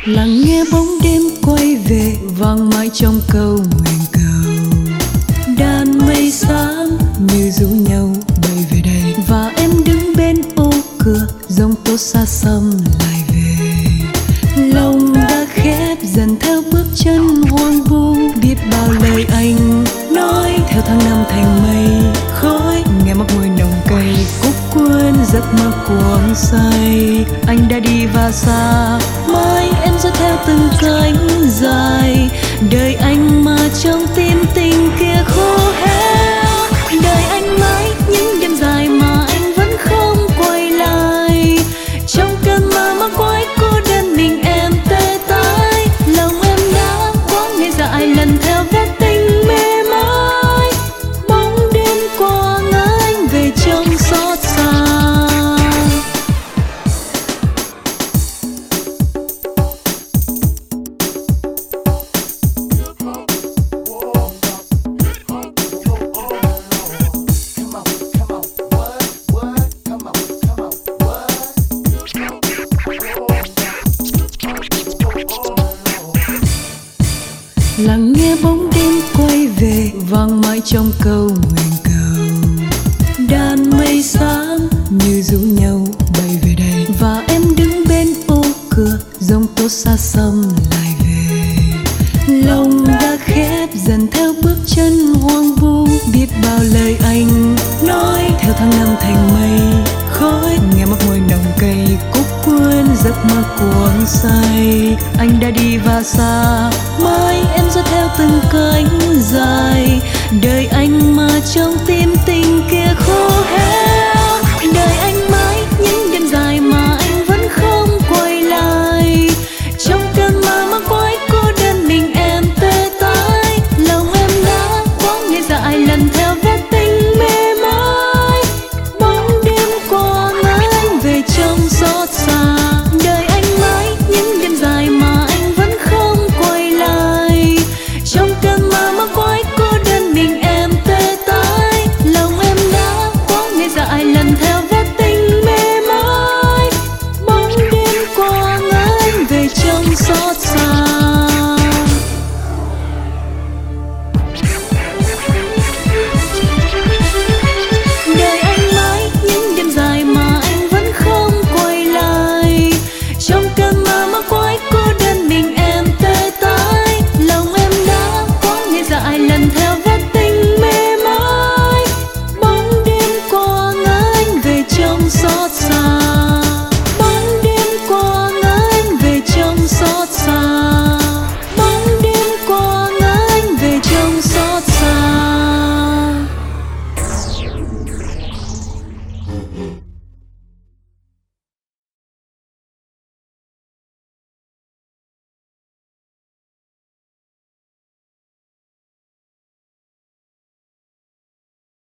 Lắng nghe bóng đêm quay về vang mãi trong câu nguyện cầu. Đàn mây xám như rủ nhau bay về đây, và em đứng bên ô cửa giông tố xa xăm lại về. Lòng đã khép dần theo bước chân hoang vu, biết bao lời anh nói theo tháng năm thành mây khói, nghe mắc mùi nồng cay cúc cuốn giấc mơ cuồng say. Anh đã đi và xa mãi em dõi theo từng cánh dài, đời anh mà trong tim tình kia khô héo. Đời anh mãi những đêm dài mà anh vẫn không quay lại, trong cơn mơ mắc quái cô đơn mình em tê tái. Lòng em đã quá ngây dại lần theo vết tình mê mãi, bóng đêm qua ngỡ anh về trong xót xa. Lắng nghe bóng đêm quay về vang mãi trong câu nguyện cầu. Đàn mây xám như rủ nhau bay về đây, và em đứng bên ô cửa giông tố xa xăm lại về. Lòng đã khép dần theo bước chân hoang vu, biết bao lời anh nói theo tháng năm thành mây khói, nghe mắc mùi nồng cay cúc cuốn giấc mơ cuồng say. Anh đã đi và xa mãi em dõi theo từng cánh dài, đời anh mà trong tim